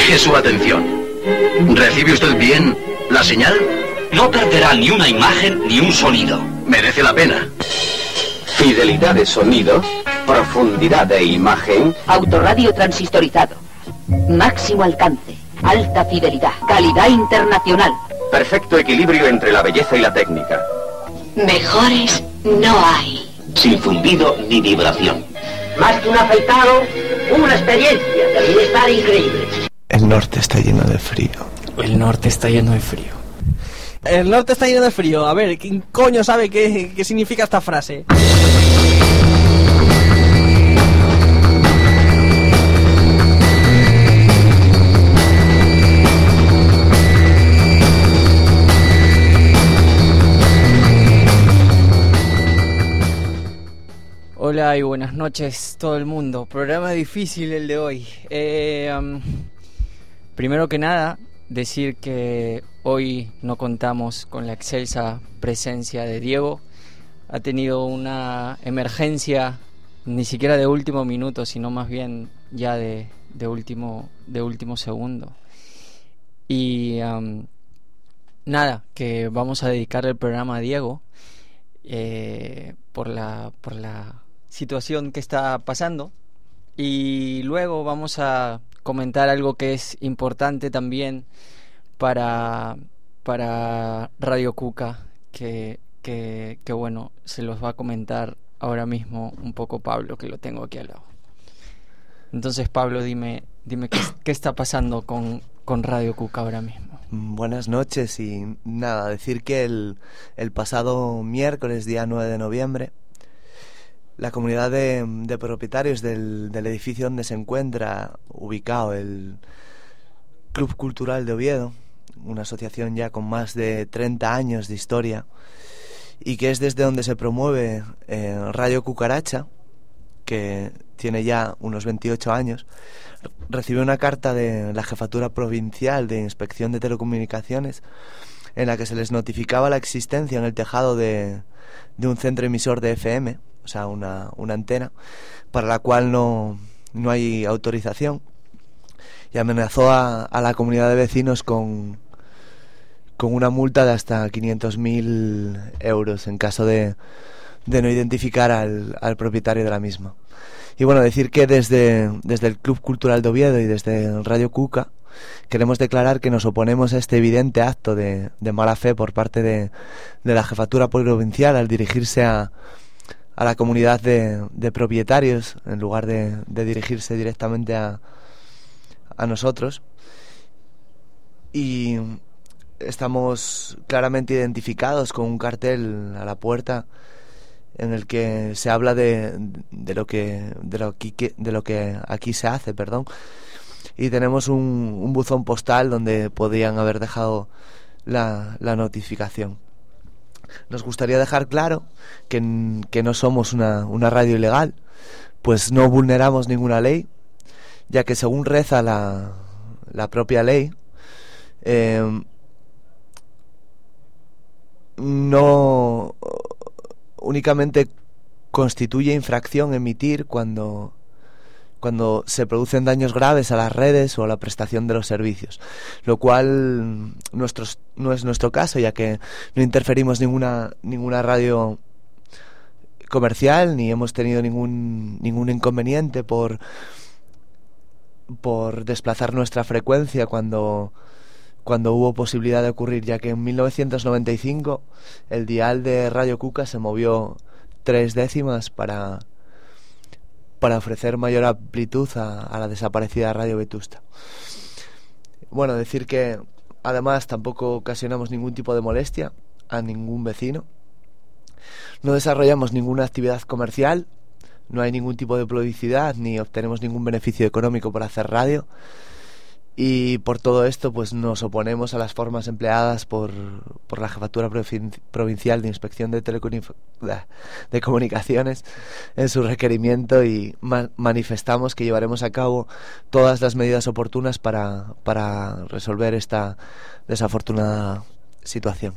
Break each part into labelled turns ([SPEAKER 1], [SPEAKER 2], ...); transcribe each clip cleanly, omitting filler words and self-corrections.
[SPEAKER 1] Fije su atención. ¿Recibe usted bien la señal?
[SPEAKER 2] No perderá ni una imagen ni un sonido.
[SPEAKER 1] Merece la pena.
[SPEAKER 3] Fidelidad de sonido, profundidad de imagen.
[SPEAKER 4] Autorradio transistorizado. Máximo alcance, alta fidelidad, calidad internacional.
[SPEAKER 3] Perfecto equilibrio entre la belleza y la técnica.
[SPEAKER 4] Mejores no hay.
[SPEAKER 2] Sin zumbido ni vibración.
[SPEAKER 5] Más que un afeitado, una experiencia de bienestar increíble.
[SPEAKER 6] El norte está lleno de frío.
[SPEAKER 7] El norte está lleno de frío. El norte está lleno de frío. A ver, ¿quién coño sabe qué significa esta frase? Hola y buenas noches todo el mundo. Programa difícil el de hoy. Primero que nada, decir que hoy no contamos con la excelsa presencia de Diego. Ha tenido una emergencia, ni siquiera de último minuto, sino más bien ya de último segundo. Y nada, que vamos a dedicar el programa a Diego por la situación que está pasando, y luego vamos a comentar algo que es importante también para Radio Cuca, que bueno, se los va a comentar ahora mismo un poco Pablo, que lo tengo aquí al lado. Entonces, Pablo, dime qué está pasando con Radio Cuca ahora mismo.
[SPEAKER 6] Buenas noches, y nada, decir que el pasado miércoles, día 9 de noviembre, la comunidad de propietarios del edificio donde se encuentra ubicado el Club Cultural de Oviedo, una asociación ya con más de 30 años de historia, y que es desde donde se promueve Radio Cucaracha, que tiene ya unos 28 años, recibió una carta de la Jefatura Provincial de Inspección de Telecomunicaciones en la que se les notificaba la existencia en el tejado de un centro emisor de FM, o sea, una antena, para la cual no hay autorización, y amenazó a la comunidad de vecinos con una multa de hasta 500.000 euros en caso de no identificar al propietario de la misma. Y bueno, decir que desde el Club Cultural de Oviedo y desde Radio Cuca queremos declarar que nos oponemos a este evidente acto de mala fe por parte de la Jefatura Provincial al dirigirse a la comunidad de propietarios en lugar de dirigirse directamente a nosotros. Y estamos claramente identificados con un cartel a la puerta en el que se habla de lo que aquí se hace, y tenemos un buzón postal donde podrían haber dejado la notificación. Nos gustaría dejar claro que no somos una radio ilegal, pues no vulneramos ninguna ley, ya que según reza la propia ley, no únicamente constituye infracción emitir cuando se producen daños graves a las redes o a la prestación de los servicios, lo cual no es nuestro caso, ya que no interferimos ninguna radio comercial, ni hemos tenido ningún inconveniente por desplazar nuestra frecuencia cuando hubo posibilidad de ocurrir, ya que en 1995 el dial de Radio Cuca se movió 3 décimas para ofrecer mayor amplitud a la desaparecida Radio Vetusta. Bueno, decir que además tampoco ocasionamos ningún tipo de molestia a ningún vecino, no desarrollamos ninguna actividad comercial, no hay ningún tipo de publicidad ni obtenemos ningún beneficio económico por hacer radio. Y por todo esto pues nos oponemos a las formas empleadas por la Jefatura Provincial de Inspección de Comunicaciones en su requerimiento, y manifestamos que llevaremos a cabo todas las medidas oportunas para resolver esta desafortunada situación.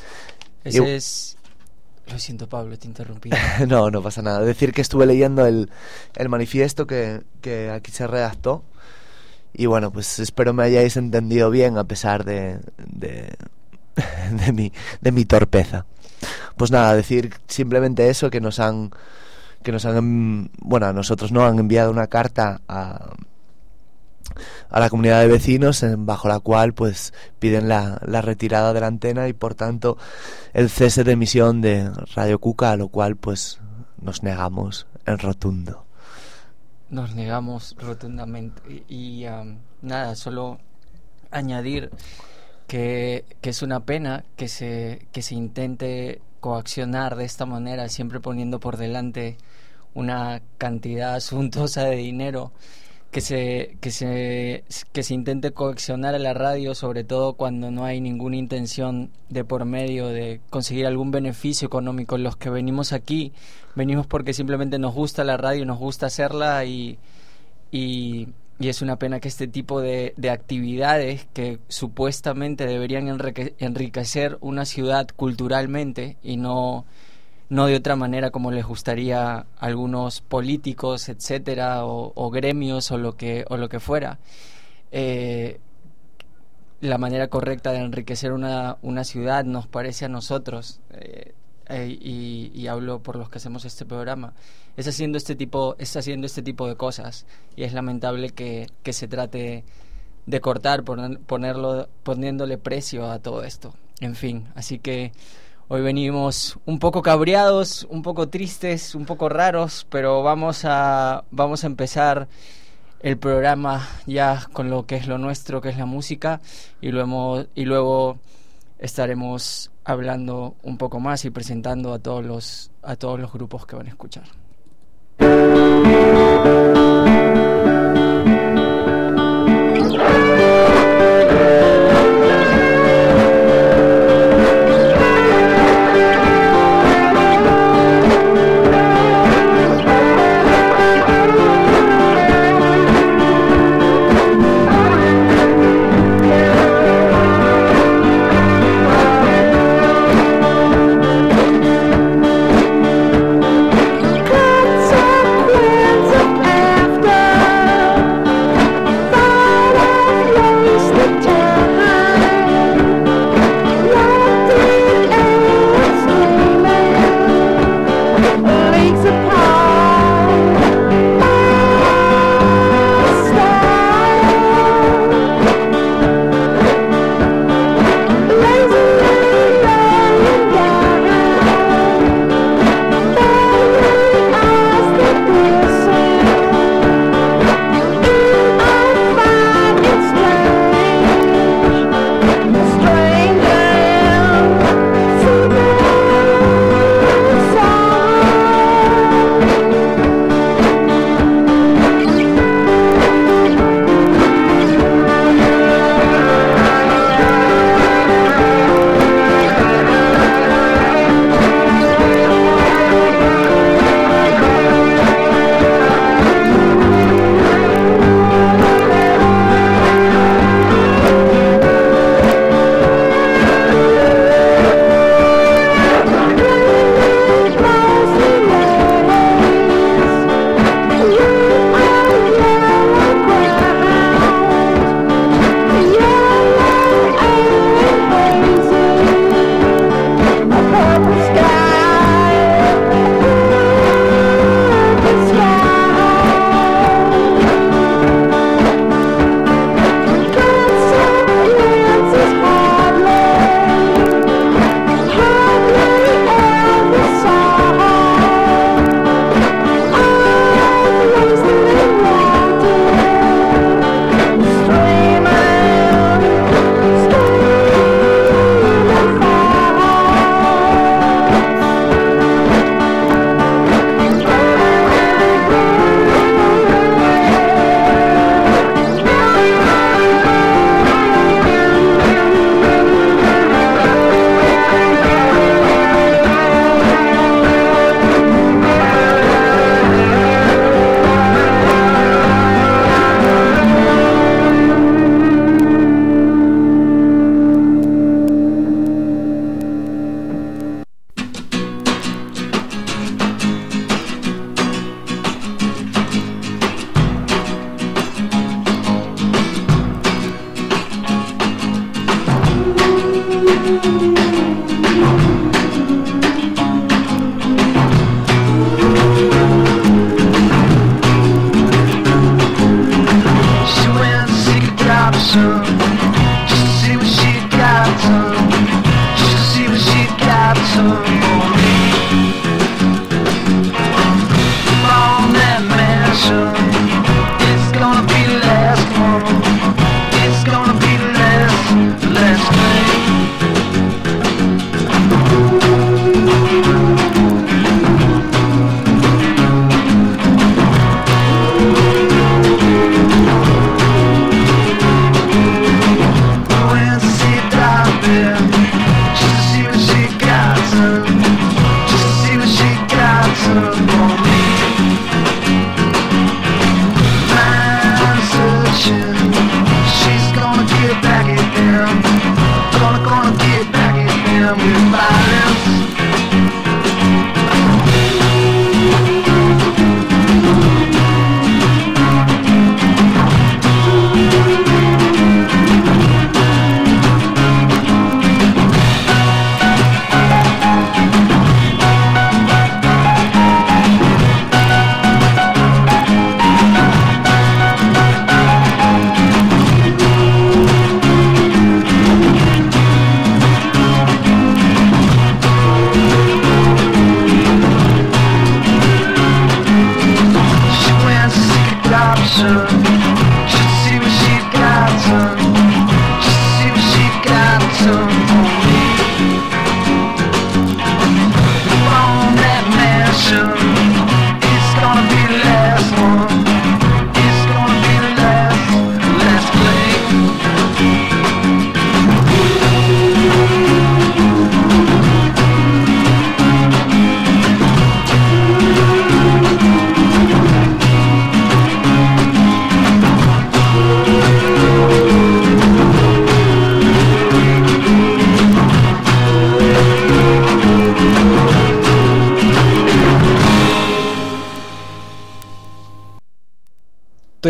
[SPEAKER 7] Lo siento, Pablo, te interrumpí.
[SPEAKER 6] No pasa nada. Decir que estuve leyendo el manifiesto que aquí se redactó, Y bueno, pues espero me hayáis entendido bien a pesar de mi torpeza. Pues nada, decir simplemente eso, que nos han bueno, a nosotros no han enviado una carta a la comunidad de vecinos bajo la cual pues piden la retirada de la antena y por tanto el cese de emisión de Radio Cuca, a lo cual pues nos negamos en rotundo.
[SPEAKER 7] Nos negamos rotundamente y nada, solo añadir que es una pena que se intente coaccionar de esta manera, siempre poniendo por delante una cantidad suntuosa de dinero, que se intente coaccionar a la radio, sobre todo cuando no hay ninguna intención de por medio de conseguir algún beneficio económico. Los que venimos aquí, venimos porque simplemente nos gusta la radio, nos gusta hacerla y es una pena que este tipo de actividades que supuestamente deberían enriquecer una ciudad culturalmente y no de otra manera como les gustaría a algunos políticos, etcétera, o gremios o lo que fuera. La manera correcta de enriquecer una ciudad, nos parece a nosotros, y hablo por los que hacemos este programa, es haciendo este tipo de cosas, y es lamentable que se trate de cortar, poniéndole precio a todo esto. En fin, así que hoy venimos un poco cabreados, un poco tristes, un poco raros, pero vamos a empezar el programa ya con lo que es lo nuestro, que es la música, y luego estaremos hablando un poco más y presentando a todos los grupos que van a escuchar.
[SPEAKER 8] Come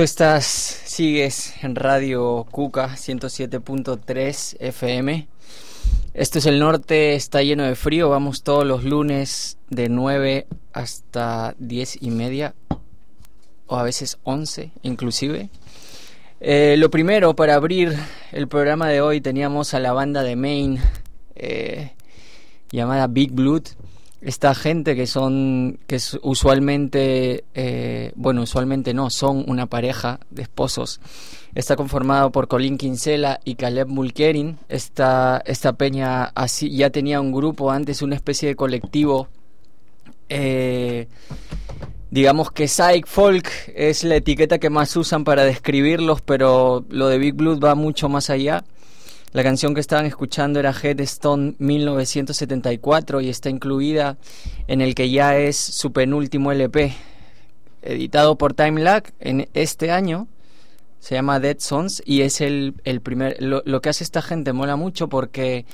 [SPEAKER 7] Sigues en Radio Cuca 107.3 FM. Esto es el norte, está lleno de frío. Vamos todos los lunes de 9 hasta 10:30, o a veces 11 inclusive. Lo primero, para abrir el programa de hoy, teníamos a la banda de Maine llamada Big Blood. Esta gente que usualmente, usualmente no, son una pareja de esposos. Está conformado por Colin Kinsella y Caleb Mulkerin. Esta peña así ya tenía un grupo antes, una especie de colectivo. Digamos que Psych Folk es la etiqueta que más usan para describirlos, pero lo de Big Blood va mucho más allá. La canción que estaban escuchando era Headstone 1974 y está incluida en el que ya es su penúltimo LP, editado por Time Lag en este año. Se llama Dead Sons y es el primer... Lo que hace esta gente mola mucho porque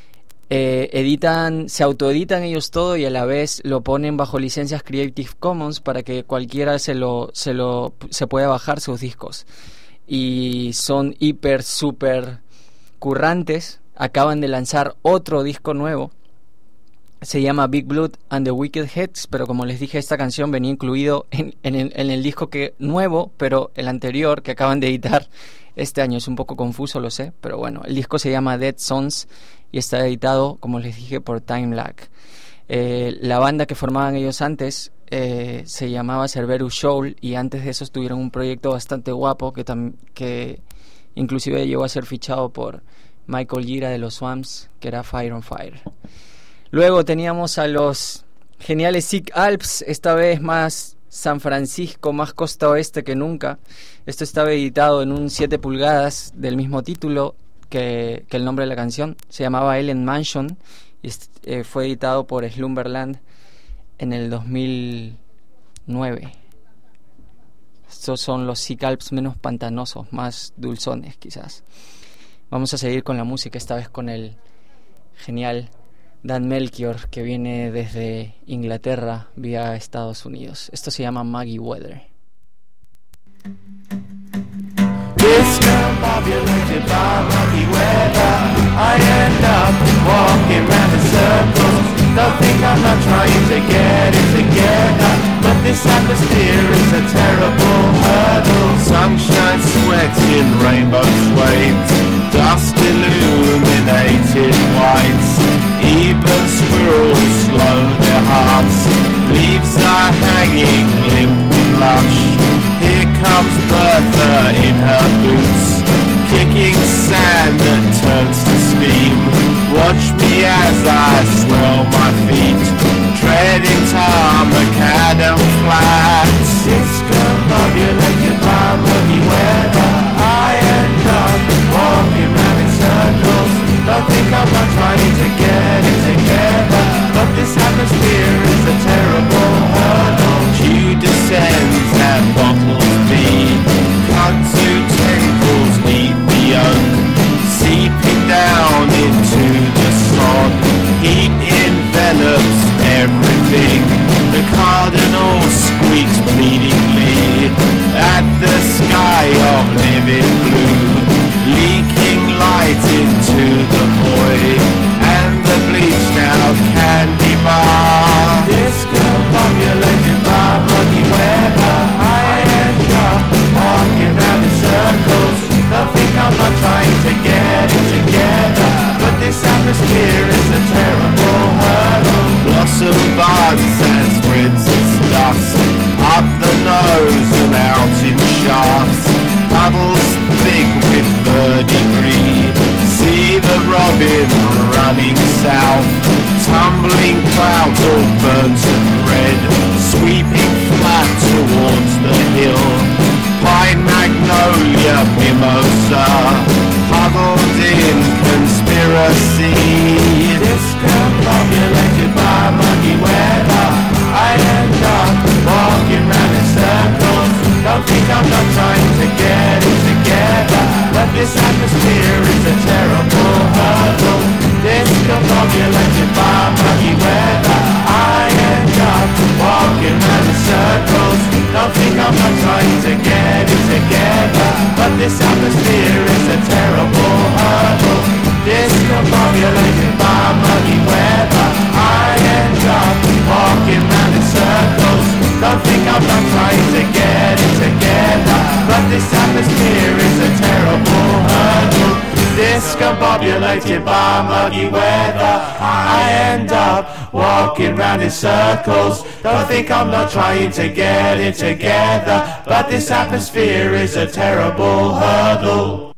[SPEAKER 7] se autoeditan ellos todo y a la vez lo ponen bajo licencias Creative Commons para que cualquiera se pueda bajar sus discos. Y son super currantes. Acaban de lanzar otro disco nuevo, se llama Big Blood and the Wicked Heads, pero como les dije, esta canción venía incluido en el disco nuevo, pero el anterior que acaban de editar este año. Es un poco confuso, lo sé, pero bueno, el disco se llama Dead Sons y está editado, como les dije, por Time Lag. La banda que formaban ellos antes se llamaba Cerberus Shoal, y antes de eso tuvieron un proyecto bastante guapo que inclusive llegó a ser fichado por Michael Gira de los Swamps, que era Fire on Fire. Luego teníamos a los geniales Sick Alps, esta vez más San Francisco, más costa oeste que nunca. Esto estaba editado en un 7 pulgadas del mismo título que el nombre de la canción. Se llamaba Ellen Mansion y fue editado por Slumberland en el 2009. Estos son los Sick Alps menos pantanosos, más dulzones quizás. Vamos a seguir con la música, esta vez con el genial Dan Melchior, que viene desde Inglaterra vía Estados Unidos. Esto se llama Maggie Weather.
[SPEAKER 8] Discombobulated by muggy weather, I end up walking round in circles. Don't think I'm not trying to get it together, but this atmosphere is a terrible hurdle. Sunshine sweating rainbow swathes, dust illuminated whites. Even squirrels slow their hearts, leaves are hanging limp and lush. Here comes Bertha in her boots, kicking sand that turns to steam. Watch me as I swirl my feet, treading tar macadam flats. Discombobulated by muggy weather, I end up walking round in circles. Don't think I'm not trying to get it together, but this atmosphere is a terrible hurdle. Dew descends and bottles be, kudzu tentacles eat the oak, seeping down into the sod. Heat envelops everything. The cardinal squeaks pleadingly at the sky of living blue, leaking light into the void, and the bleached out candy bar. Discombobulated by muggy weather, I end up walking round in circles. Don't think I'm not trying to get it together, but this atmosphere is a terrible hurdle. Blossom buds and spreads its dust up the nose and out in shafts. Puddles thick with verdigris, see the robin running south. Tumbling clouds all burnt and red, sweeping flat towards the hill. Pine magnolia mimosa, huddled in conspiracy. Discombobulated by muggy weather, I end up walking round in circles. Don't think I'm not trying to get it together, but this atmosphere is a terrible hurdle. Discombobulated by muggy weather, I end up walking round in circles. Don't think I'm not trying to get it together. this atmosphere is a terrible hurdle. Discombobulated by muggy weather, I end up walking round in circles. Don't think I'm not trying to get it together, but this atmosphere is a terrible hurdle. Discombobulated by muggy weather, I end up walking round in circles. Don't think I'm not trying to get it together, but this atmosphere is a terrible hurdle.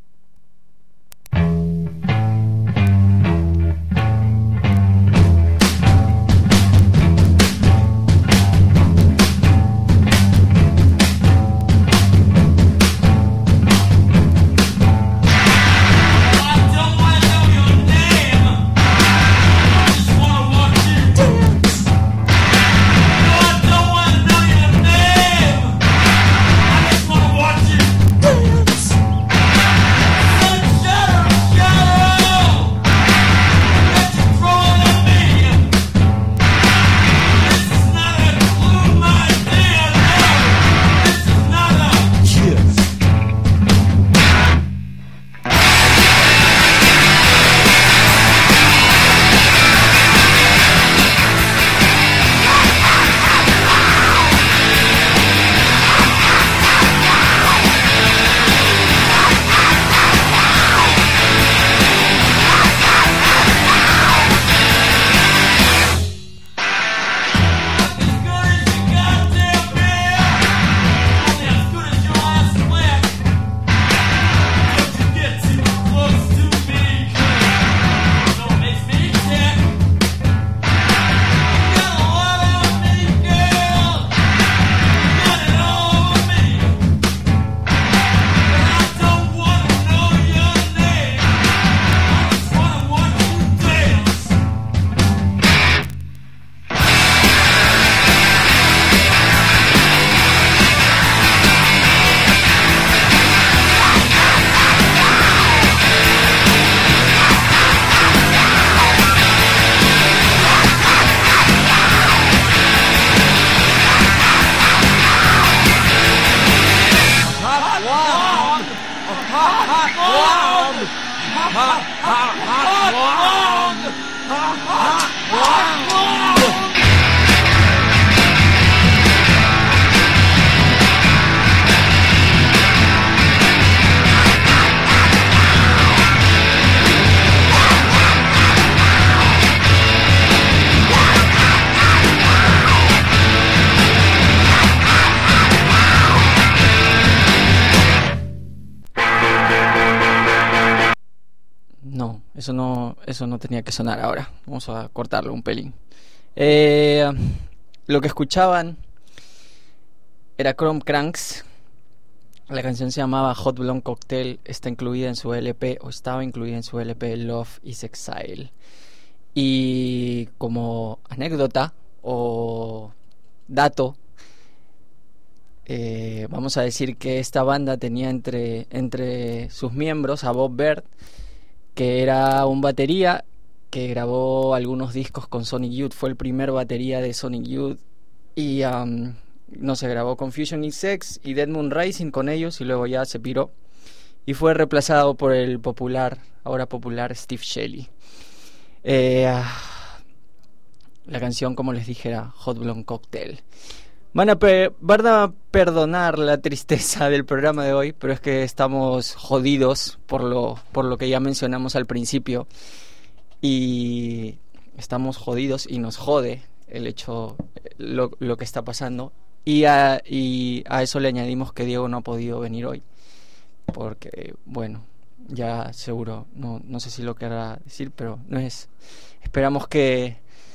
[SPEAKER 7] Eso no tenía que sonar ahora. Vamos a cortarlo un pelín. Lo que escuchaban era Chrome Cranks. La canción se llamaba Hot Blonde Cocktail. Está incluida en su LP, o estaba incluida en su LP Love is Exile. Y como anécdota o dato, vamos a decir que esta banda tenía entre sus miembros a Bob Baird, que era un batería que grabó algunos discos con Sonic Youth. Fue el primer batería de Sonic Youth. Y grabó Confusion XX y Dead Moon Rising con ellos, y luego ya se piró y fue reemplazado por el ahora popular Steve Shelley. La canción, como les dije, era Hot Blonde Cocktail. Van a perdonar la tristeza del programa de hoy, pero es que estamos jodidos por lo que ya mencionamos al principio, y estamos jodidos y nos jode el hecho, lo que está pasando, y a eso le añadimos que Diego no ha podido venir hoy porque, bueno, ya seguro no sé si lo querrá decir, pero no es. Esperamos que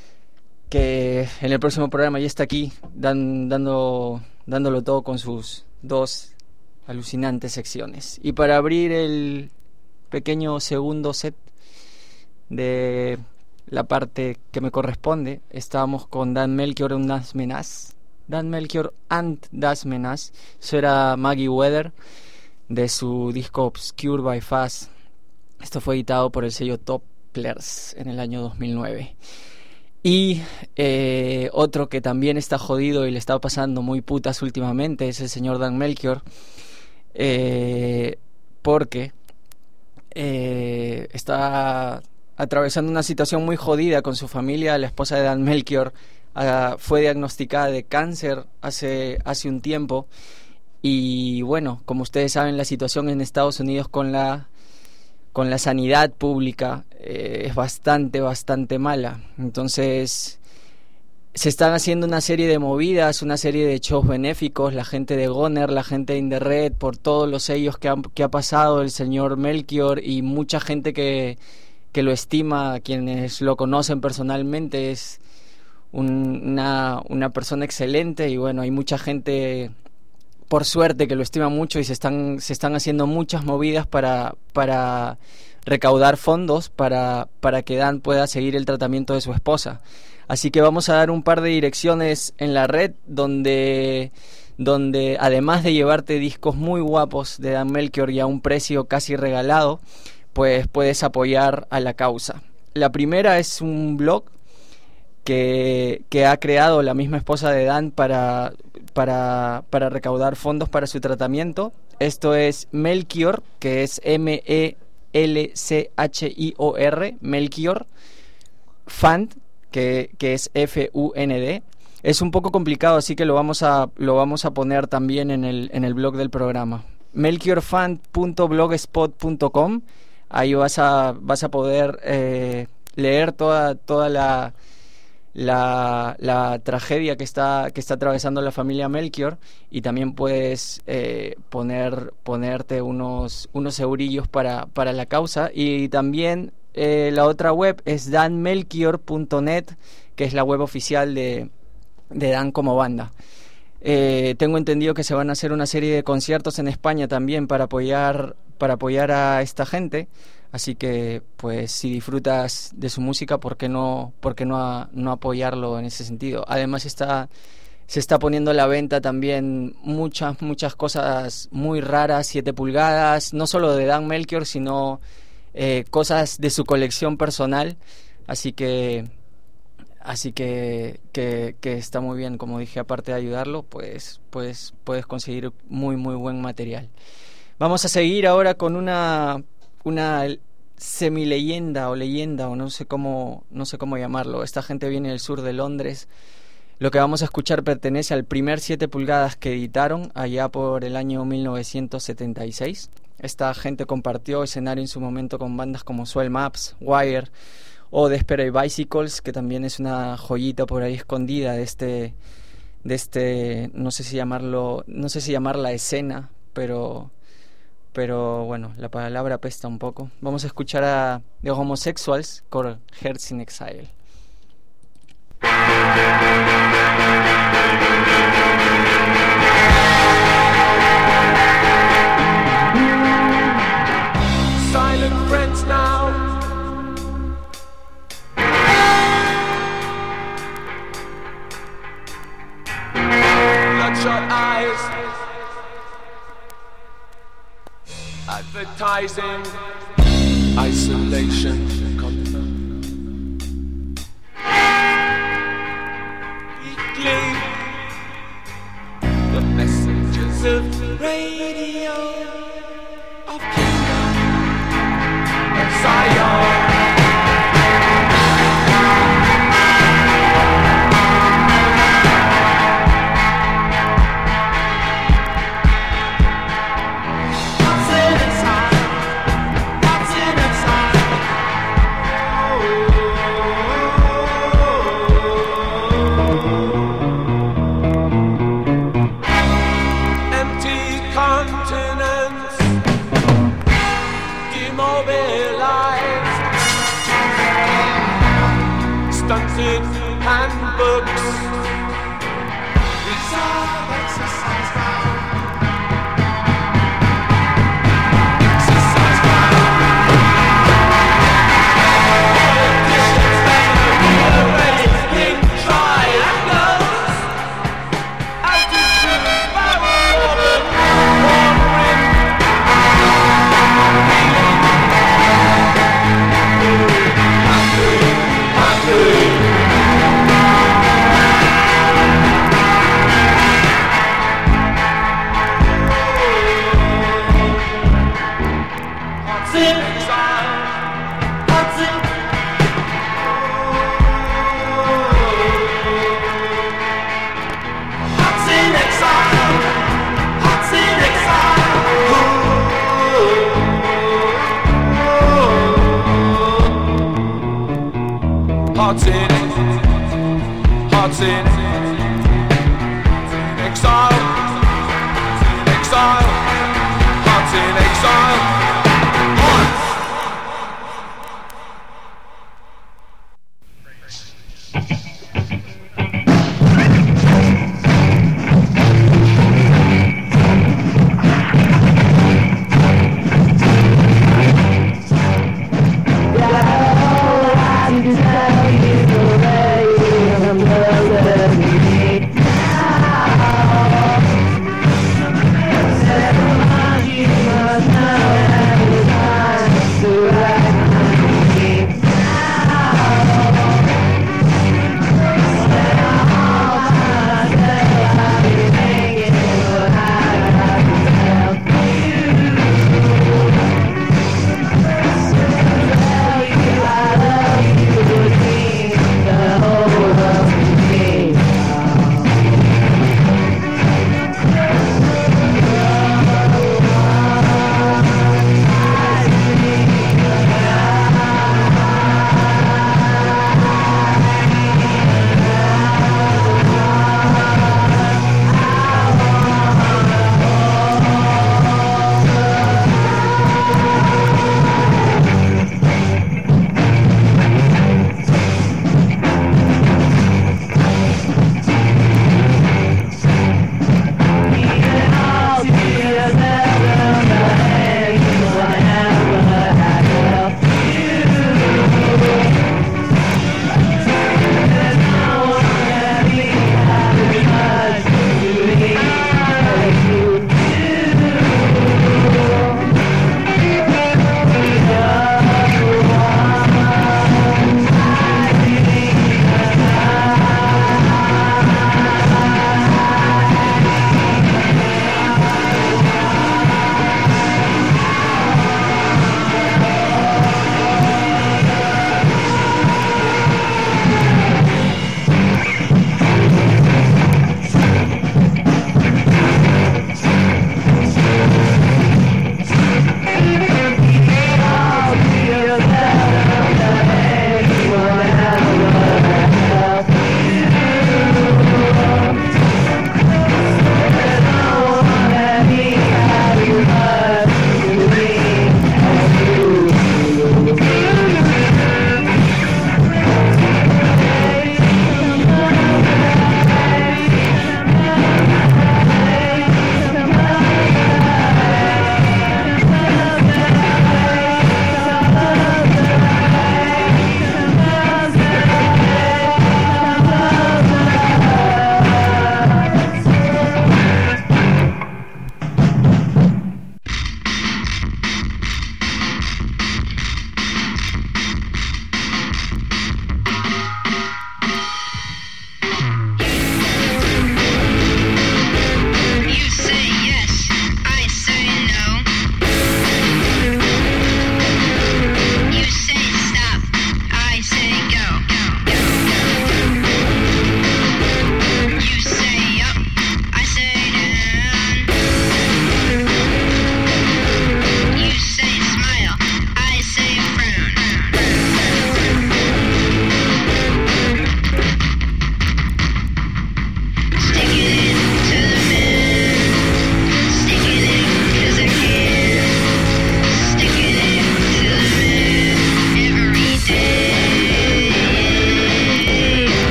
[SPEAKER 7] en el próximo programa ya está aquí dándolo todo con sus dos alucinantes secciones. Y para abrir el pequeño segundo set de la parte que me corresponde, estábamos con Dan Melchior and Das Menace. Dan Melchior and Das Menace. Eso era Maggie Weather, de su disco Obscure by Fuzz. Esto fue editado por el sello Topplers en el año 2009. Y otro que también está jodido y le está pasando muy putas últimamente es el señor Dan Melchior. porque está atravesando una situación muy jodida con su familia. La esposa de Dan Melchior fue diagnosticada de cáncer hace un tiempo, y bueno, como ustedes saben, la situación en Estados Unidos con la sanidad pública es bastante mala. Entonces se están haciendo una serie de movidas, una serie de shows benéficos, la gente de Goner, la gente de In The Red, por todos los sellos que ha pasado el señor Melchior, y mucha gente que lo estima, quienes lo conocen personalmente. Es una persona excelente, y bueno, hay mucha gente, por suerte, que lo estima mucho, y se están haciendo muchas movidas para recaudar fondos para que Dan pueda seguir el tratamiento de su esposa. Así que vamos a dar un par de direcciones en la red donde además de llevarte discos muy guapos de Dan Melchior y a un precio casi regalado, pues puedes apoyar a la causa. La primera es un blog que ha creado la misma esposa de Dan para recaudar fondos para su tratamiento. Esto es Melchior, que es Melchior, Melchior Fund, que es Fund. Es un poco complicado, así que lo vamos a poner también en el blog del programa. melchiorfund.blogspot.com. Ahí vas a poder leer toda la tragedia que está atravesando la familia Melchior, y también puedes ponerte unos eurillos para la causa. Y también la otra web es danmelchior.net, que es la web oficial de Dan como banda. Tengo entendido que se van a hacer una serie de conciertos en España también para apoyar a esta gente. Así que, pues, si disfrutas de su música, ¿por qué no apoyarlo en ese sentido? Además se está poniendo a la venta también muchas cosas muy raras, 7 pulgadas, no solo de Dan Melchior, sino cosas de su colección personal. Así que está muy bien. Como dije, aparte de ayudarlo, pues puedes conseguir muy buen material. Vamos a seguir ahora con una semileyenda o leyenda, o no sé cómo llamarlo. Esta gente viene del sur de Londres. Lo que vamos a escuchar pertenece al primer 7 pulgadas que editaron allá por el año 1976. Esta gente compartió escenario en su momento con bandas como Swell Maps, Wire o Desperate Bicycles, que también es una joyita por ahí escondida de este no sé si llamarla escena, pero bueno, la palabra apesta un poco. Vamos a escuchar a The Homosexuals con Hearts in Exile.
[SPEAKER 8] Silent friends now. Bloodshot eyes. Advertising isolation. Weekly, the messengers of radio of Kingdom of Zion. Stunted handbooks, reserve exercise ground, exercise ground. Politicians never always think triangles, altitude power orbit, wandering, healing. in exile. Hearts in exile. Hearts in exile. Hearts in exile. In exile. Hearts in exile.
[SPEAKER 9] Yeah.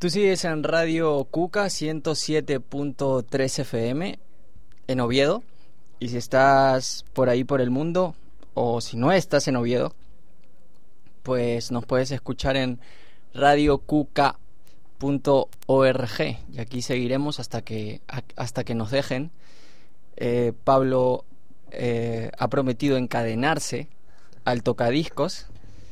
[SPEAKER 7] Tú sigues en Radio Cuca 107.3 FM en Oviedo. Y si estás por ahí por el mundo, o si no estás en Oviedo, pues nos puedes escuchar en radiocuca.org. Y aquí seguiremos hasta que nos dejen. Pablo ha prometido encadenarse al tocadiscos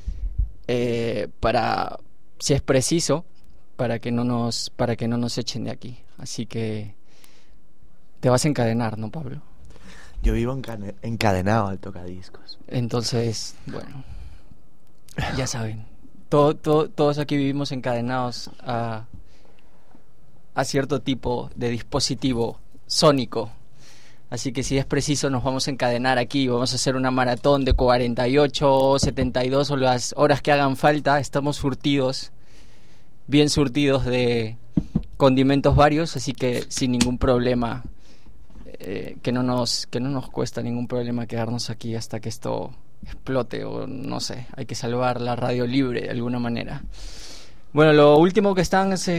[SPEAKER 7] para, si es preciso, para que no nos echen de aquí. Así que te vas a encadenar, ¿no, Pablo?
[SPEAKER 6] Yo vivo encadenado al tocadiscos.
[SPEAKER 7] Entonces, bueno, ya saben, todos aquí vivimos encadenados a cierto tipo de dispositivo sónico. Así que si es preciso nos vamos a encadenar aquí. Vamos a hacer una maratón de 48, 72 o las horas que hagan falta. Estamos bien surtidos de condimentos varios, así que sin ningún problema, que no nos cuesta ningún problema quedarnos aquí hasta que esto explote, o no sé, hay que salvar la radio libre de alguna manera. Bueno, lo último que estabas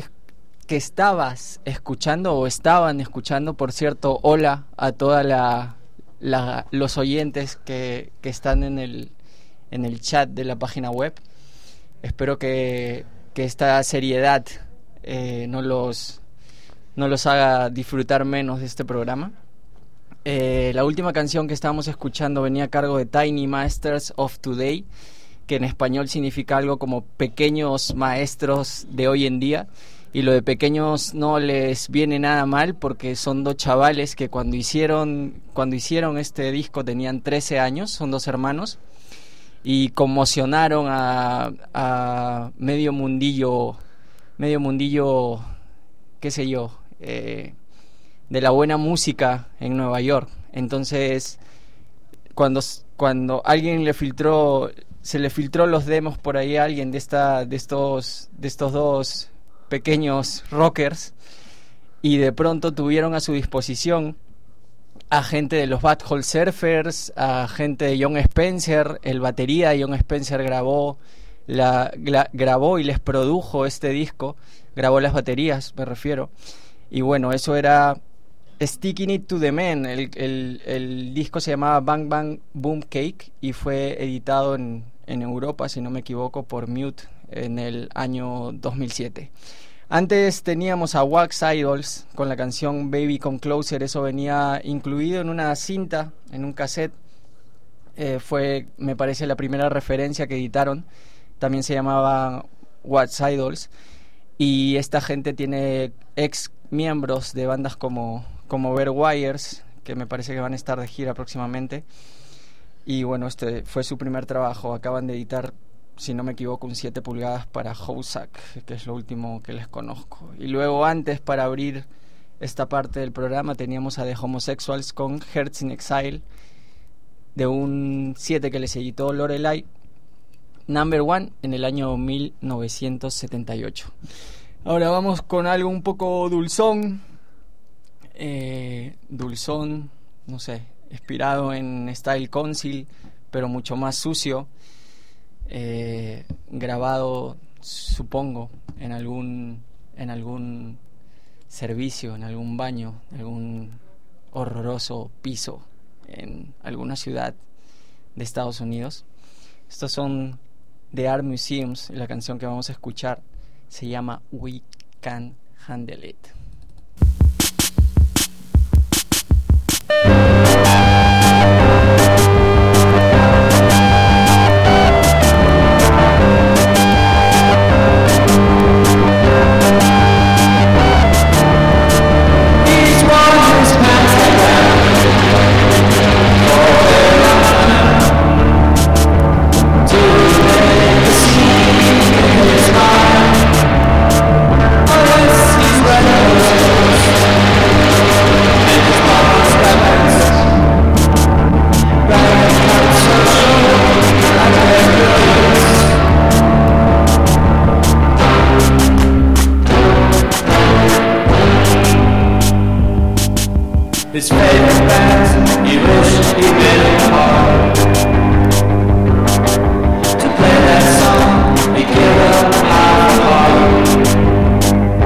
[SPEAKER 7] escuchando, por cierto, hola a todos los oyentes que están en el chat de la página web. Espero que esta seriedad no los haga disfrutar menos de este programa. La última canción que estábamos escuchando venía a cargo de Tiny Masters of Today, que en español significa algo como pequeños maestros de hoy en día. Y lo de pequeños no les viene nada mal, porque son dos chavales que cuando hicieron este disco tenían 13 años, son dos hermanos, y conmocionaron a medio mundillo, qué sé yo, de la buena música en Nueva York. Entonces, cuando alguien se le filtró los demos por ahí a alguien de estos dos pequeños rockers, y de pronto tuvieron a su disposición a gente de los Bad Hole Surfers, a gente de Jon Spencer. El batería de Jon Spencer grabó y les produjo este disco, grabó las baterías, me refiero. Y bueno, eso era Sticking It to the Men. El disco se llamaba Bang Bang Boom Cake y fue editado en Europa, si no me equivoco, por Mute en el año 2007. Antes teníamos a Wax Idols con la canción Baby Come Closer. Eso venía incluido en una cinta, en un cassette. Fue, me parece, la primera referencia que editaron. También se llamaba Wax Idols. Y esta gente tiene ex miembros de bandas como Bear Wires, que me parece que van a estar de gira próximamente. Y bueno, este fue su primer trabajo. Acaban de editar, si no me equivoco, un 7 pulgadas para Housac, que es lo último que les conozco. Y luego, antes, para abrir esta parte del programa, teníamos a The Homosexuals con Hearts in Exile, de un 7 que les editó Lorelai, Number One, en el año 1978. Ahora vamos con algo un poco dulzón, no sé, inspirado en Style Council, pero mucho más sucio. Grabado, supongo, en algún servicio, en algún baño, en algún horroroso piso en alguna ciudad de Estados Unidos. Estos son The Art Museums, y la canción que vamos a escuchar se llama We Can Handle It.
[SPEAKER 8] His favorite band, he wished he'd been hard to play that song, he gave up half heart.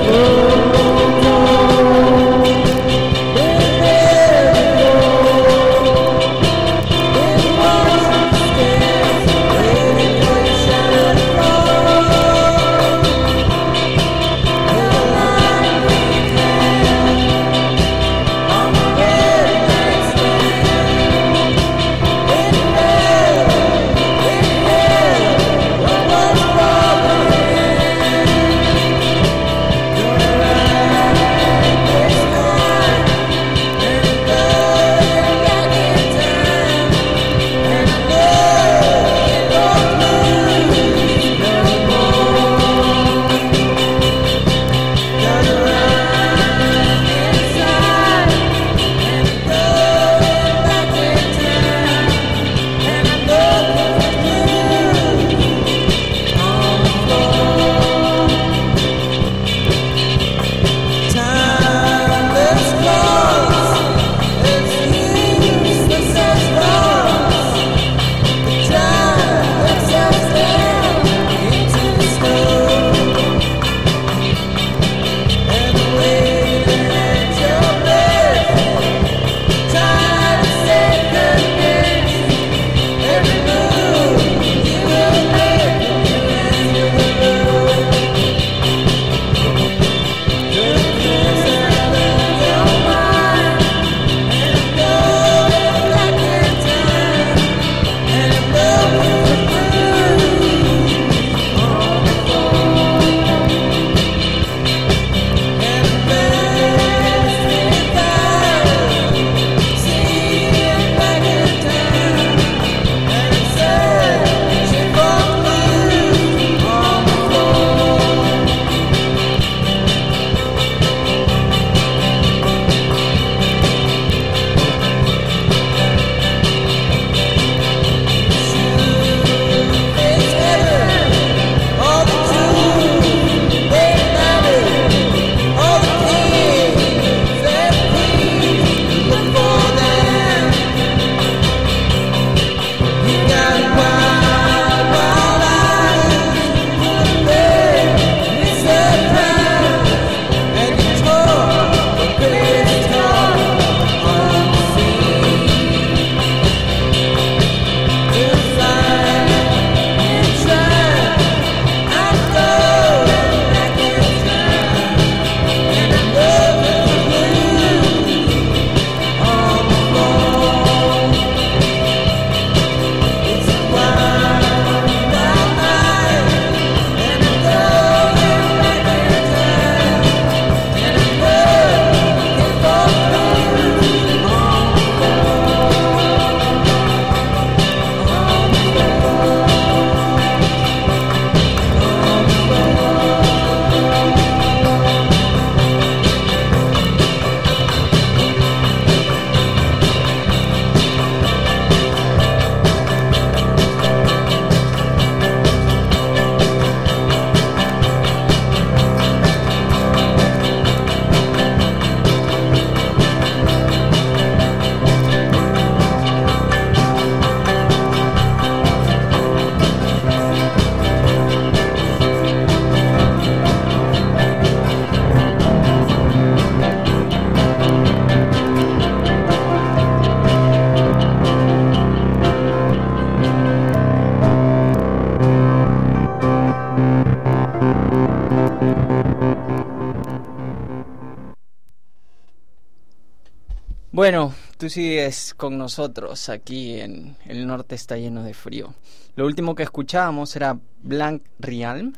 [SPEAKER 7] Bueno, tú sigues con nosotros aquí en el norte, está lleno de frío. Lo último que escuchábamos era Blank Realm.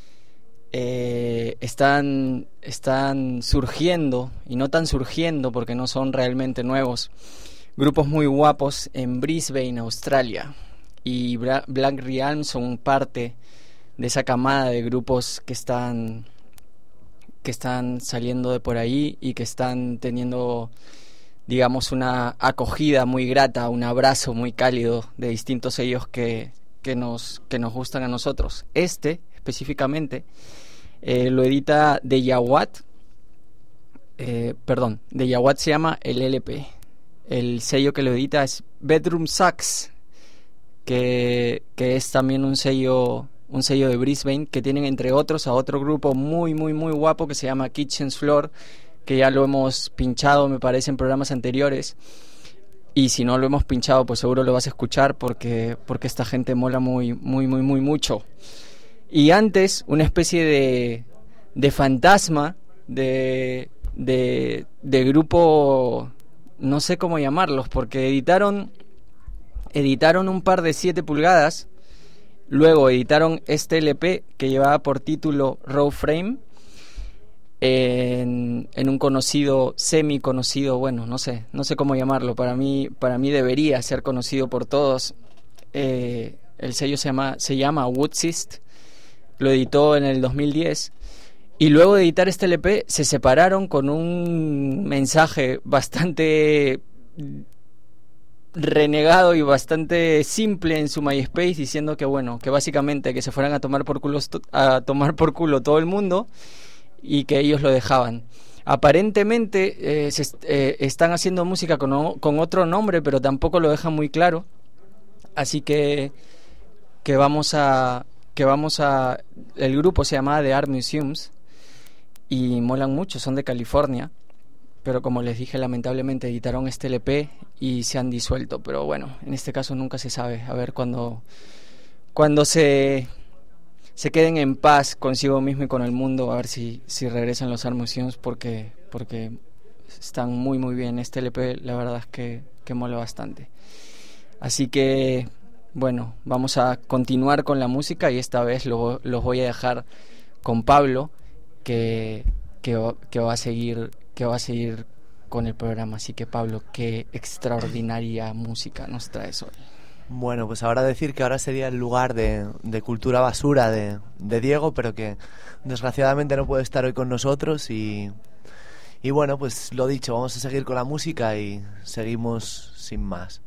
[SPEAKER 7] Están surgiendo, y no tan surgiendo porque no son realmente nuevos, grupos muy guapos en Brisbane, Australia. Y Blank Realm son parte de esa camada de grupos que están saliendo de por ahí y que están teniendo, digamos, una acogida muy grata, un abrazo muy cálido de distintos sellos que nos gustan a nosotros. Específicamente lo edita Deyawat. Deyawat se llama el LP. El sello que lo edita es Bedroom Sax, que es también un sello un sello de Brisbane, que tienen entre otros a otro grupo muy guapo que se llama Kitchen's Floor, que ya lo hemos pinchado, me parece, en programas anteriores. Y si no lo hemos pinchado, pues seguro lo vas a escuchar porque esta gente mola muy mucho. Y antes, una especie de fantasma de grupo, no sé cómo llamarlos, porque editaron un par de 7 pulgadas, luego editaron este LP que llevaba por título Raw Frame, en un conocido, semi conocido, bueno, no sé cómo llamarlo, para mí debería ser conocido por todos. El sello se llama Woodsist, lo editó en el 2010, y luego de editar este LP se separaron con un mensaje bastante renegado y bastante simple en su MySpace, diciendo que bueno, que básicamente que se fueran a tomar por culo todo el mundo y que ellos lo dejaban. Aparentemente están haciendo música con otro nombre, pero tampoco lo dejan muy claro, así que vamos a el grupo se llama The Art Museums y molan mucho, son de California, pero como les dije, lamentablemente editaron este LP y se han disuelto, pero bueno, en este caso nunca se sabe, a ver cuando se queden en paz consigo mismo y con el mundo, a ver si regresan los Art Museums, porque están muy bien. Este LP la verdad es que mola bastante. Así que bueno, vamos a continuar con la música y esta vez los voy a dejar con Pablo, que va a seguir con el programa. Así que Pablo, qué extraordinaria música nos traes hoy.
[SPEAKER 6] Bueno, pues ahora decir que ahora sería el lugar de cultura basura de Diego, pero que desgraciadamente no puede estar hoy con nosotros y bueno, pues lo dicho, vamos a seguir con la música y seguimos sin más.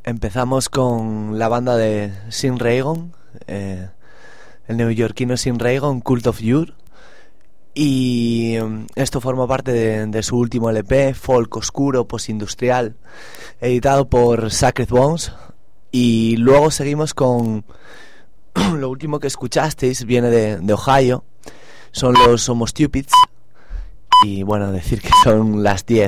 [SPEAKER 6] Empezamos con la banda de Sin Raygon, el neoyorquino Sin Raygon, Cult of Your, y esto forma parte de su último LP, folk oscuro, postindustrial, editado por Sacred Bones. Y luego seguimos con lo último que escuchasteis, viene de Ohio, son los Homo Stupids, y bueno, decir que son las 10.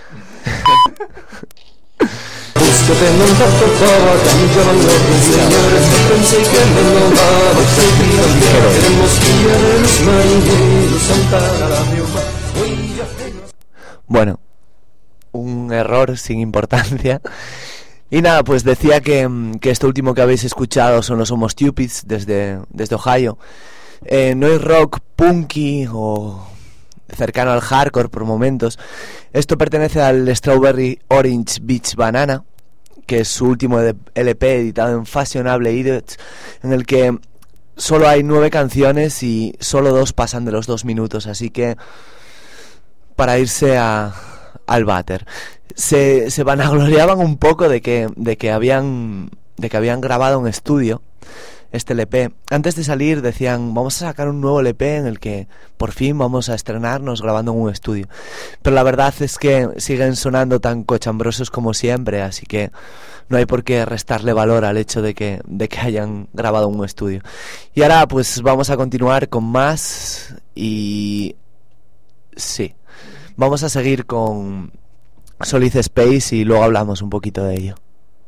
[SPEAKER 6] Bueno, un error sin importancia. Y nada, pues decía que esto último que habéis escuchado son los Homo Stupids desde Ohio. No es rock punky o cercano al hardcore por momentos. Esto pertenece al Strawberry Orange Beach Banana, que es su último LP editado en Fashionable Idiots, en el que solo hay 9 canciones y solo 2 pasan de los 2 minutos, así que para irse al váter. Se vanagloriaban un poco de que habían grabado en estudio este LP. Antes de salir decían, vamos a sacar un nuevo LP en el que por fin vamos a estrenarnos grabando en un estudio. Pero la verdad es que siguen sonando tan cochambrosos como siempre, así que no hay por qué restarle valor al hecho de que hayan grabado en un estudio. Y ahora pues vamos a continuar con más y... sí, vamos a seguir con Solid Space y luego hablamos un poquito de ello.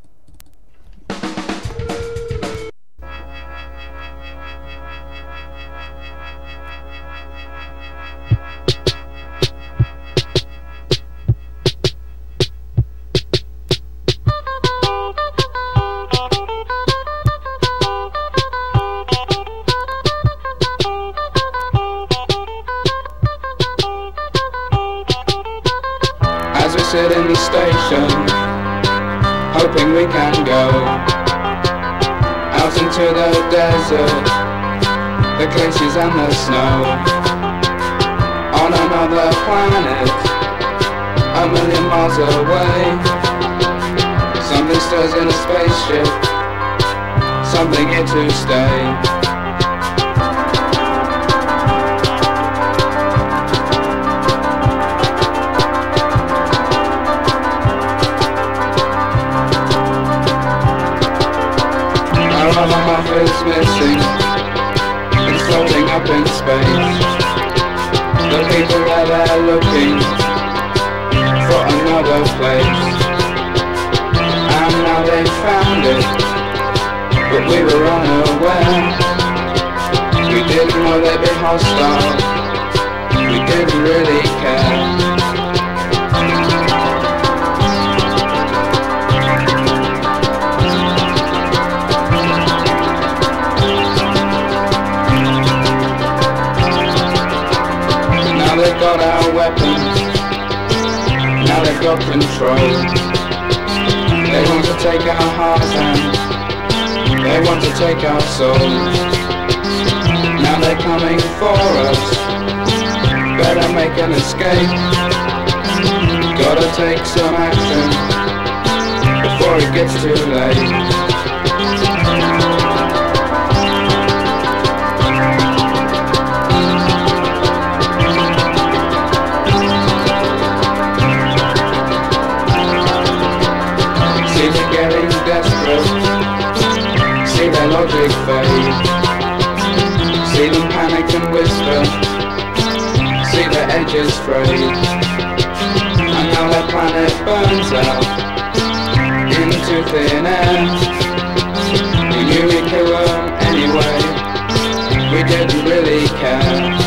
[SPEAKER 9] Sit in the station, hoping we can go out into the desert, the glaciers and the snow, on another planet, a million miles away. Something stirs in a spaceship, something here to stay. Is missing, it's floating up in space. The people are there looking for another place, and now they found it, but we were unaware. We didn't know they'd be hostile, we didn't really care. They've got our weapons, now they've got control. They want to take our hearts and they want to take our souls. Now they're coming for us, better make an escape. Gotta take some action before it gets too late. See their logic fade, see them panic and whisper, see their edges frayed, and now their planet burns out into thin air. We knew we'd kill them anyway, we didn't really care.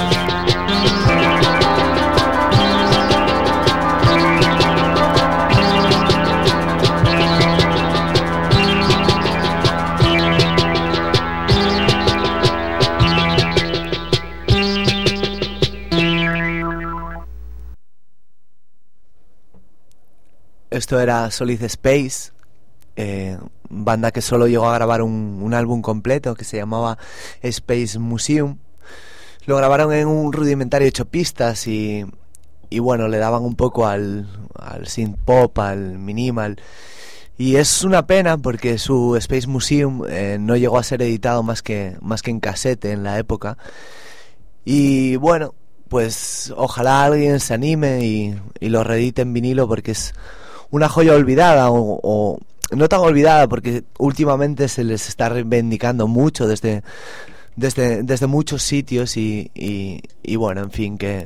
[SPEAKER 6] Esto era Solid Space, banda que solo llegó a grabar un álbum completo que se llamaba Space Museum. Lo grabaron en un rudimentario 8 pistas y bueno, le daban un poco al synth pop, al minimal, Y es una pena porque su Space Museum no llegó a ser editado más que en casete en la época. Y bueno, pues ojalá alguien se anime y lo reedite en vinilo, porque es una joya olvidada, o no tan olvidada, porque últimamente se les está reivindicando mucho desde muchos sitios y bueno, en fin, que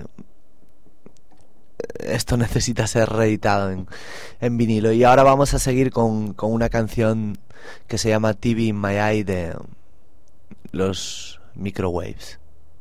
[SPEAKER 6] esto necesita ser reeditado en vinilo. Y ahora vamos a seguir con una canción que se llama TV in My Eye de los Microwaves.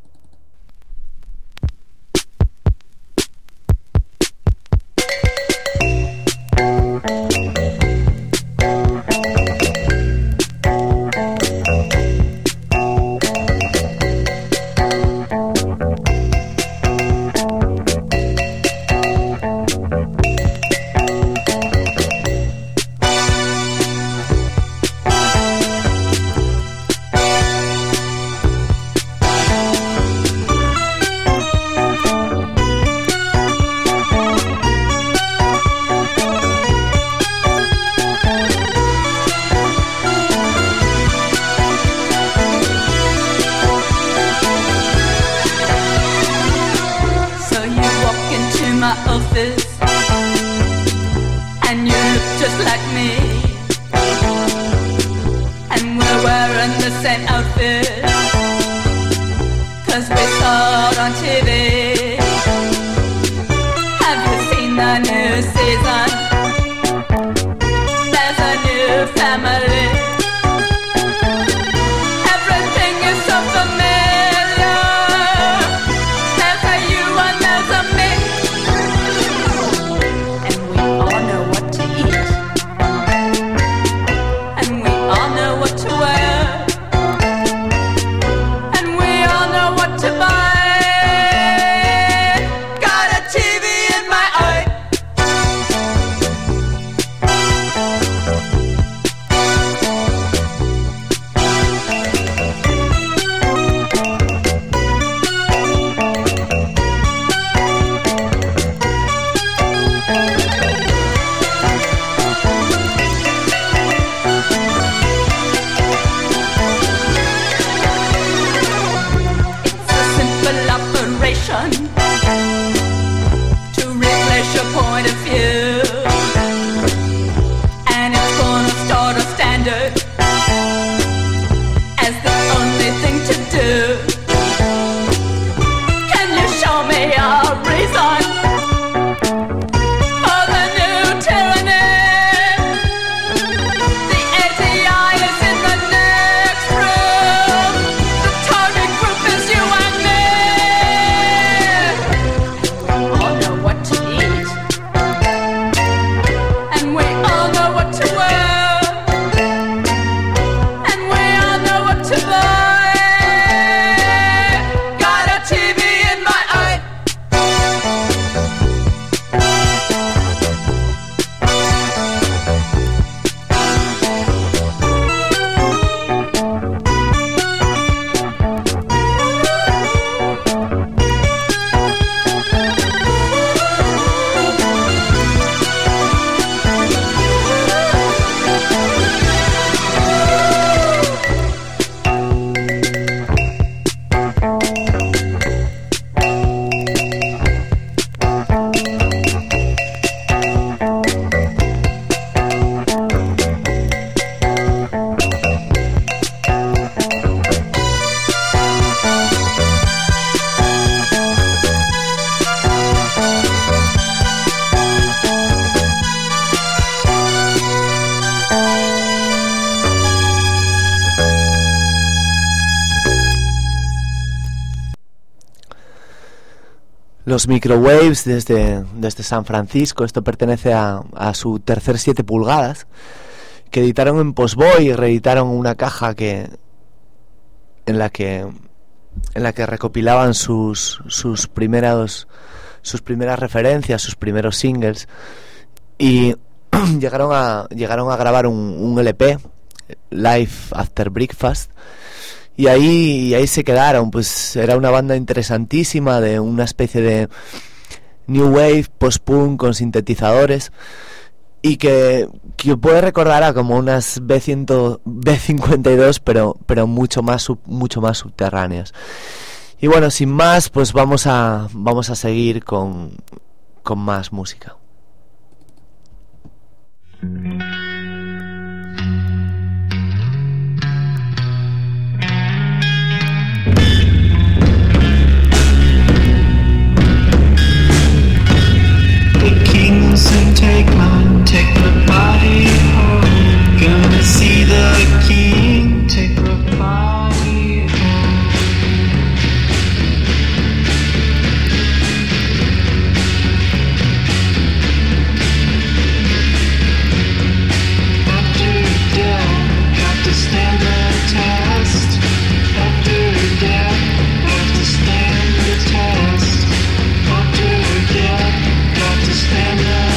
[SPEAKER 6] Los Microwaves desde San Francisco. Esto pertenece a su tercer 7 pulgadas, que editaron en Postboy y reeditaron una caja en la que recopilaban sus primeras referencias, sus primeros singles, y llegaron a grabar un LP, Life After Breakfast, y ahí se quedaron. Pues era una banda interesantísima, de una especie de new wave, post-punk con sintetizadores, y que puede recordar a como unas B52, pero mucho más subterráneas. Y bueno, sin más, pues vamos a seguir con más música.
[SPEAKER 8] Take my body home. Gonna see the king. Take my body home. After death, have to stand the test. After death, have to stand the test. After death, have to stand the test.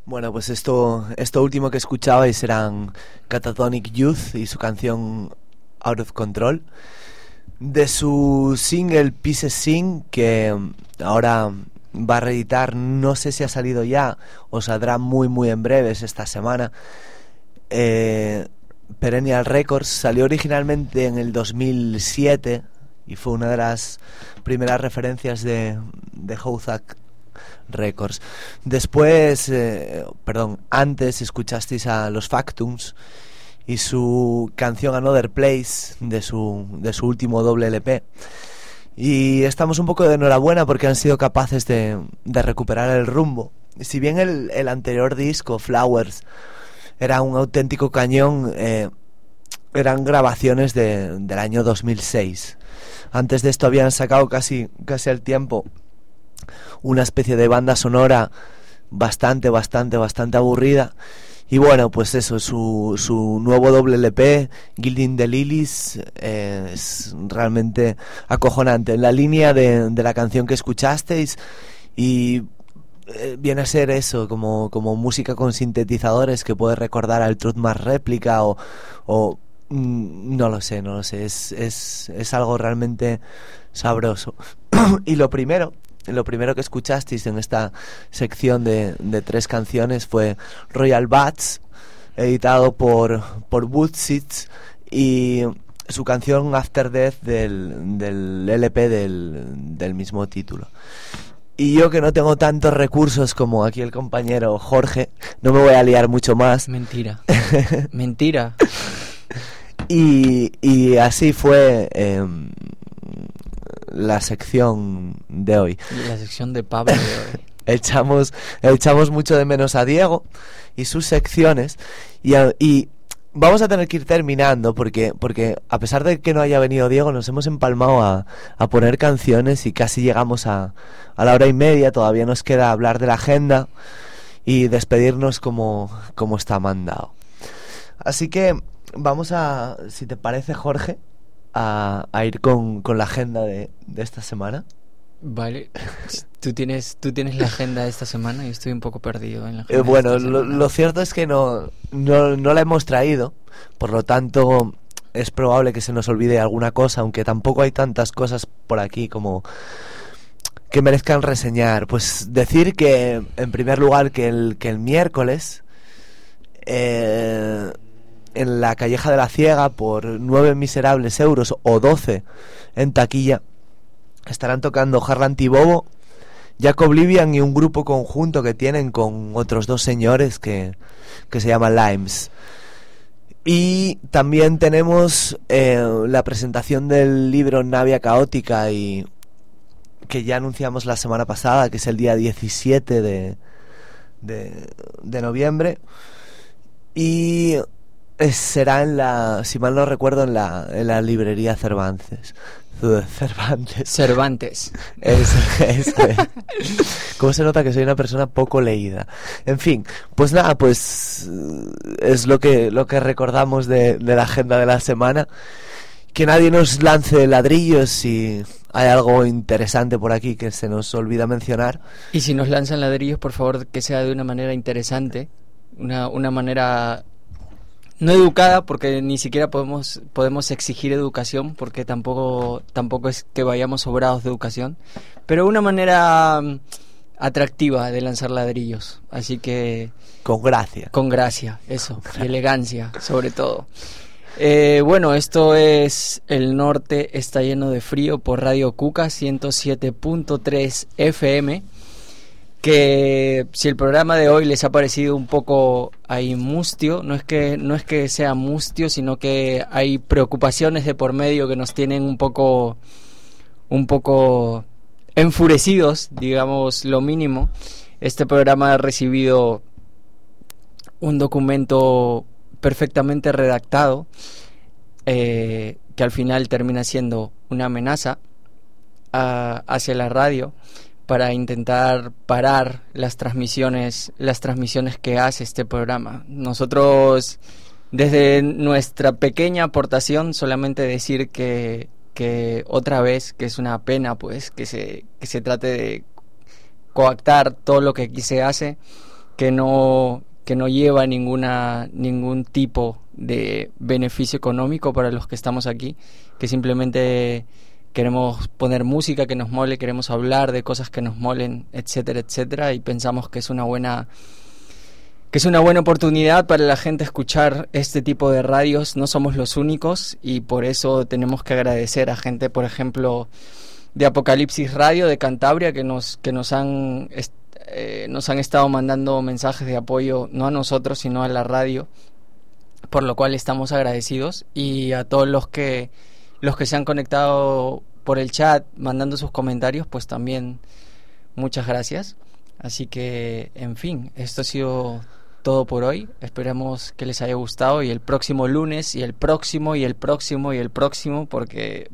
[SPEAKER 6] Bueno, pues esto último que escuchabais eran Catatonic Youth y su canción Out of Control, de su single Pieces Sing, que ahora va a reeditar, no sé si ha salido ya o saldrá muy muy en breves esta semana. Perennial Records salió originalmente en el 2007 y fue una de las primeras referencias de Houthak Records. Después, antes escuchasteis a los Factums y su canción Another Place de su último doble LP. Y estamos un poco de enhorabuena porque han sido capaces de recuperar el rumbo. Si bien el anterior disco, Flowers, era un auténtico cañón, eran grabaciones del año 2006. Antes de esto habían sacado casi al tiempo una especie de banda sonora bastante aburrida. Y bueno, pues eso, su nuevo doble LP, Gilding the Lilies, es realmente acojonante. En la línea de la canción que escuchasteis, y viene a ser eso, como música con sintetizadores que puede recordar al Truth Mass Réplica o no lo sé, es algo realmente sabroso. Y lo primero que escuchasteis en esta sección de 3 canciones fue Royal Bats, editado por Woodsits, y su canción After Death del LP del mismo título. Y yo, que no tengo tantos recursos como aquí el compañero Jorge, no me voy a liar mucho más.
[SPEAKER 7] Mentira. Mentira.
[SPEAKER 6] Y así fue la sección de hoy.
[SPEAKER 7] La sección de Pablo de hoy.
[SPEAKER 6] Echamos mucho de menos a Diego y sus secciones, y vamos a tener que ir terminando porque a pesar de que no haya venido Diego, nos hemos empalmado a poner canciones y casi llegamos a la hora y media. Todavía nos queda hablar de la agenda y despedirnos como está mandado. Así que vamos a, si te parece, Jorge, a ir con la agenda de esta semana.
[SPEAKER 7] Vale. ¿Tú tienes la agenda de esta semana? Yo estoy un poco perdido en la agenda.
[SPEAKER 6] Bueno, lo cierto es que no la hemos traído, por lo tanto es probable que se nos olvide alguna cosa, aunque tampoco hay tantas cosas por aquí como que merezcan reseñar. Pues decir que, en primer lugar, que el miércoles en la Calleja de la Ciega, por 9 miserables euros o 12 en taquilla, estarán tocando Harlan T. Bobo, Jacob Livian y un grupo conjunto que tienen con otros 2 señores que se llaman Limes. Y también tenemos la presentación del libro Navia Caótica, y que ya anunciamos la semana pasada, que es el día 17 de noviembre, y será si mal no recuerdo, en la librería Cervantes. Eso. ¿Cómo se nota que soy una persona poco leída? En fin, pues nada, pues es lo que recordamos de la agenda de la semana. Que nadie nos lance ladrillos si hay algo interesante por aquí que se nos olvida mencionar.
[SPEAKER 7] Y si nos lanzan ladrillos, por favor, que sea de una manera interesante, una manera no educada, porque ni siquiera podemos exigir educación, porque tampoco es que vayamos sobrados de educación, pero una manera atractiva de lanzar ladrillos. Así que
[SPEAKER 6] con gracia,
[SPEAKER 7] eso, y elegancia sobre todo. Bueno, esto es El Norte está lleno de frío por Radio Cuca 107.3 FM. Que si el programa de hoy les ha parecido un poco ahí mustio, no es que sea mustio, sino que hay preocupaciones de por medio que nos tienen un poco enfurecidos, digamos lo mínimo. Este programa ha recibido un documento perfectamente redactado, que al final termina siendo una amenaza hacia la radio, para intentar parar las transmisiones que hace este programa. Nosotros, desde nuestra pequeña aportación, solamente decir que otra vez, que es una pena, pues, que se trate de coactar todo lo que aquí se hace, que no lleva ningún tipo de beneficio económico para los que estamos aquí, que simplemente queremos poner música que nos mole, queremos hablar de cosas que nos molen, etcétera, etcétera, y pensamos que es una buena oportunidad para la gente escuchar este tipo de radios. No somos los únicos y por eso tenemos que agradecer a gente, por ejemplo, de Apocalipsis Radio de Cantabria, que nos han estado mandando mensajes de apoyo, no a nosotros sino a la radio, por lo cual estamos agradecidos, y a todos los que se han conectado por el chat mandando sus comentarios, pues también muchas gracias. Así que, en fin, esto ha sido todo por hoy. Esperamos que les haya gustado, y el próximo lunes y el próximo y el próximo y el próximo, porque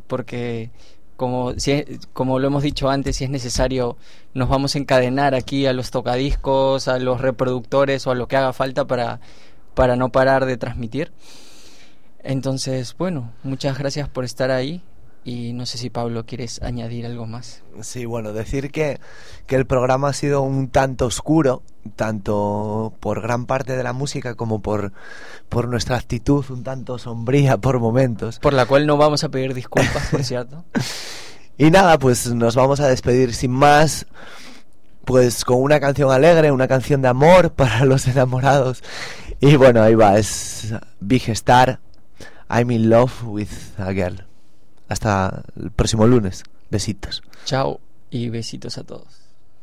[SPEAKER 7] como lo hemos dicho antes, si es necesario, nos vamos a encadenar aquí a los tocadiscos, a los reproductores o a lo que haga falta para no parar de transmitir. Entonces, bueno, muchas gracias por estar ahí, y no sé si Pablo quieres añadir algo más.
[SPEAKER 6] Sí, bueno, decir que el programa ha sido un tanto oscuro, tanto por gran parte de la música como por nuestra actitud un tanto sombría por momentos.
[SPEAKER 7] Por la cual no vamos a pedir disculpas, por cierto.
[SPEAKER 6] Y nada, pues nos vamos a despedir sin más, pues con una canción alegre, una canción de amor para los enamorados. Y bueno, ahí va, es Big Star, I'm in love with a girl. Hasta el próximo lunes. Besitos.
[SPEAKER 7] Chao y besitos a todos.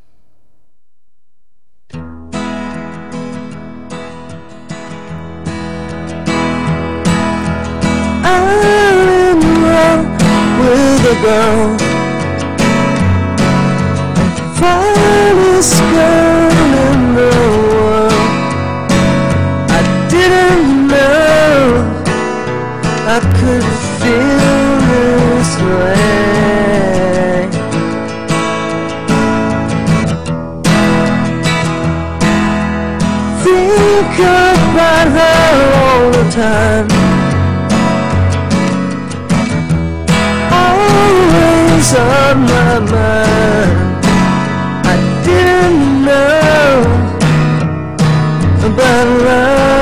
[SPEAKER 8] I'm in love with a girl, finest girl in the world. I didn't know I could feel this way. Think about her all the time, always on my mind. I didn't know about love.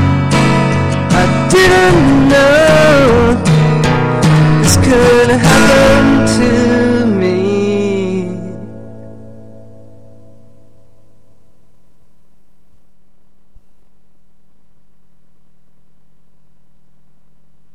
[SPEAKER 8] Didn't know this could happen.